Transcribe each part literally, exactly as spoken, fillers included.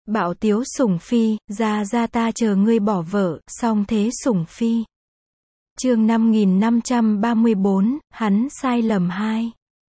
Bạo tiếu sủng phi, ra ra ta chờ ngươi bỏ vợ, song thế sủng phi. Chương năm nghìn năm trăm ba mươi bốn, hắn sai lầm hai.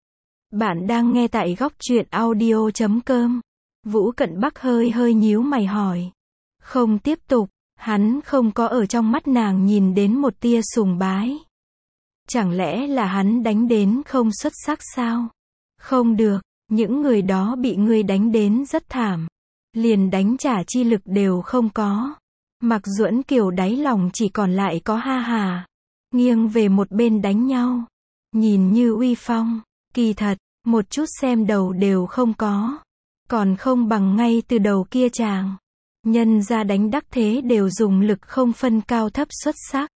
Bạn đang nghe tại góc truyện audio chấm com. Vũ Cận Bắc hơi hơi nhíu mày hỏi. Không tiếp tục, hắn không có ở trong mắt nàng nhìn đến một tia sùng bái. Chẳng lẽ là hắn đánh đến không xuất sắc sao? Không được, những người đó bị ngươi đánh đến rất thảm. Liền đánh trả chi lực đều không có. Mạc Duẫn Kiều đáy lòng chỉ còn lại có ha hà. Nghiêng về một bên đánh nhau. Nhìn như uy phong, kỳ thật, một chút xem đầu đều không có. Còn không bằng ngay từ đầu kia chàng. Nhân ra đánh đắc thế đều dùng lực không phân cao thấp xuất sắc.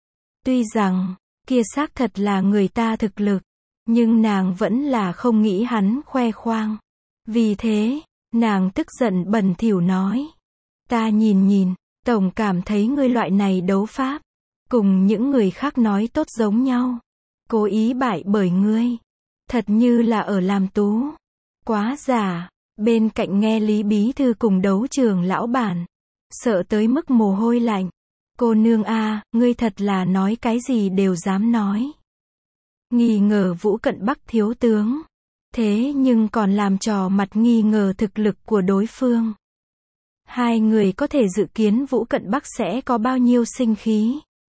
Tuy rằng, kia xác thật là người ta thực lực. Nhưng nàng vẫn là không nghĩ hắn khoe khoang. Vì thế, nàng tức giận bẩn thỉu nói. Ta nhìn nhìn, tổng cảm thấy ngươi loại này đấu pháp. Cùng những người khác nói tốt giống nhau. Cố ý bại bởi ngươi. Thật như là ở làm tú. Quá giả. Bên cạnh nghe Lý Bí Thư cùng đấu trường lão bản. Sợ tới mức mồ hôi lạnh. Cô nương a, ngươi thật là nói cái gì đều dám nói. Nghi ngờ Vũ Cận Bắc thiếu tướng. Thế nhưng còn làm trò mặt nghi ngờ thực lực của đối phương. Hai người có thể dự kiến Vũ Cận Bắc sẽ có bao nhiêu sinh khí.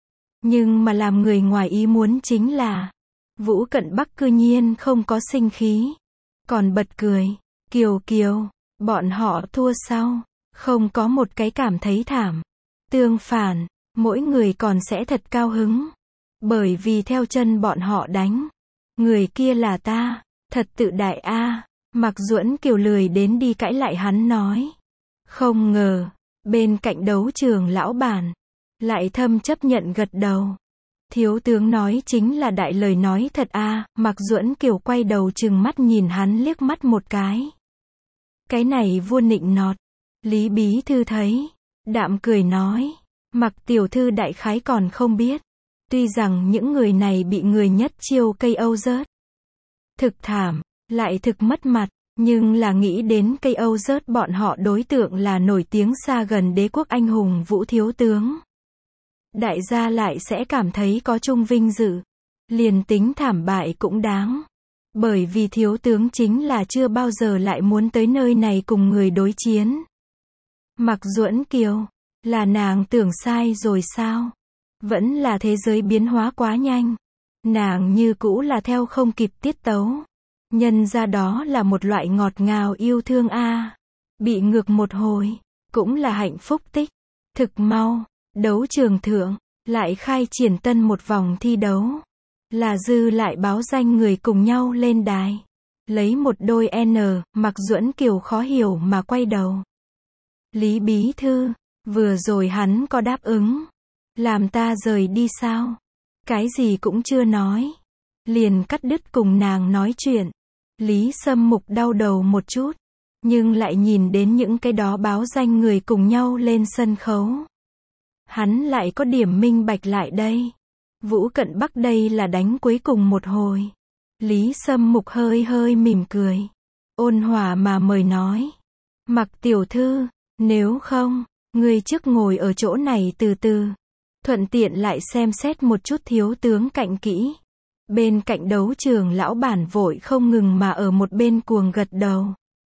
Nhưng mà làm người ngoài ý muốn chính là Vũ Cận Bắc cư nhiên không có sinh khí. Còn bật cười. Kiều Kiều, bọn họ thua sau. Không có một cái cảm thấy thảm. Tương phản, mỗi người còn sẽ thật cao hứng. Bởi vì theo chân bọn họ đánh. Người kia là ta. Thật tự đại a. À. Mạc Duẫn Kiều lười đến đi cãi lại hắn nói. Không ngờ, bên cạnh đấu trường lão bản. Lại thâm chấp nhận gật đầu. Thiếu tướng nói chính là đại lời nói thật a. À. Mạc Duẫn Kiều quay đầu trừng mắt nhìn hắn liếc mắt một cái. Cái này vua nịnh nọt. Lý Bí Thư thấy. Đạm cười nói. Mạc tiểu thư đại khái còn không biết. Tuy rằng những người này bị người nhất chiêu cây âu rớt. Thực thảm, lại thực mất mặt, nhưng là nghĩ đến cây âu rớt bọn họ đối tượng là nổi tiếng xa gần đế quốc anh hùng Vũ thiếu tướng. Đại gia lại sẽ cảm thấy có chung vinh dự. Liền tính thảm bại cũng đáng. Bởi vì thiếu tướng chính là chưa bao giờ lại muốn tới nơi này cùng người đối chiến. Mạc Duẫn Kiều, là nàng tưởng sai rồi sao? Vẫn là thế giới biến hóa quá nhanh. Nàng như cũ là theo không kịp tiết tấu. Nhân ra đó là một loại ngọt ngào yêu thương a. À. Bị ngược một hồi, cũng là hạnh phúc tích. Thực mau, đấu trường thượng, lại khai triển tân một vòng thi đấu. Là dư lại báo danh người cùng nhau lên đài. Lấy một đôi N, Mạc Duẫn Kiều khó hiểu mà quay đầu. Lý Bí Thư, vừa rồi hắn có đáp ứng. Làm ta rời đi sao? Cái gì cũng chưa nói. Liền cắt đứt cùng nàng nói chuyện. Lý Sâm Mục đau đầu một chút. Nhưng lại nhìn đến những cái đó báo danh người cùng nhau lên sân khấu. Hắn lại có điểm minh bạch lại đây. Vũ Cận Bắc đây là đánh cuối cùng một hồi. Lý Sâm Mục hơi hơi mỉm cười. Ôn hòa mà mời nói. Mạc tiểu thư, nếu không, ngươi trước ngồi ở chỗ này từ từ. Thuận tiện lại xem xét một chút thiếu tướng cạnh kỹ. Bên cạnh đấu trường lão bản vội không ngừng mà ở một bên cuồng gật đầu.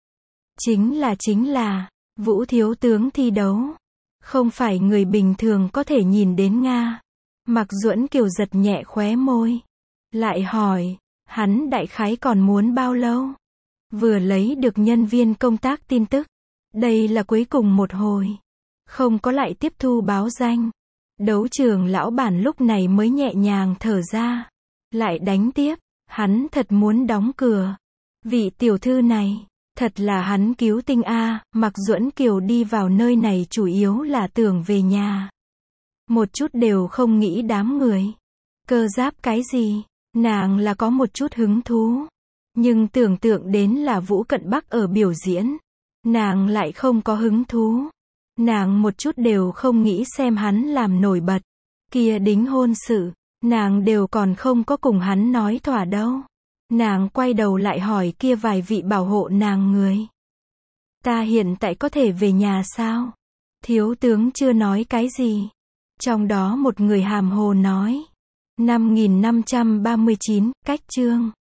Chính là chính là, Vũ thiếu tướng thi đấu. Không phải người bình thường có thể nhìn đến Nga. Mạc Duẫn Kiều giật nhẹ khóe môi. Lại hỏi, hắn đại khái còn muốn bao lâu? Vừa lấy được nhân viên công tác tin tức. Đây là cuối cùng một hồi. Không có lại tiếp thu báo danh. Đấu trường lão bản lúc này mới nhẹ nhàng thở ra. Lại đánh tiếp, hắn thật muốn đóng cửa. Vị tiểu thư này, thật là hắn cứu tinh a. À. Mạc Duẫn Kiều đi vào nơi này chủ yếu là tưởng về nhà. Một chút đều không nghĩ đám người. Cơ giáp cái gì, nàng là có một chút hứng thú. Nhưng tưởng tượng đến là Vũ Cận Bắc ở biểu diễn. Nàng lại không có hứng thú. Nàng một chút đều không nghĩ xem hắn làm nổi bật. Kia đính hôn sự, nàng đều còn không có cùng hắn nói thỏa đâu. Nàng quay đầu lại hỏi kia vài vị bảo hộ nàng người. Ta hiện tại có thể về nhà sao? Thiếu tướng chưa nói cái gì. Trong đó một người hàm hồ nói. năm nghìn năm trăm ba mươi chín, cách chương.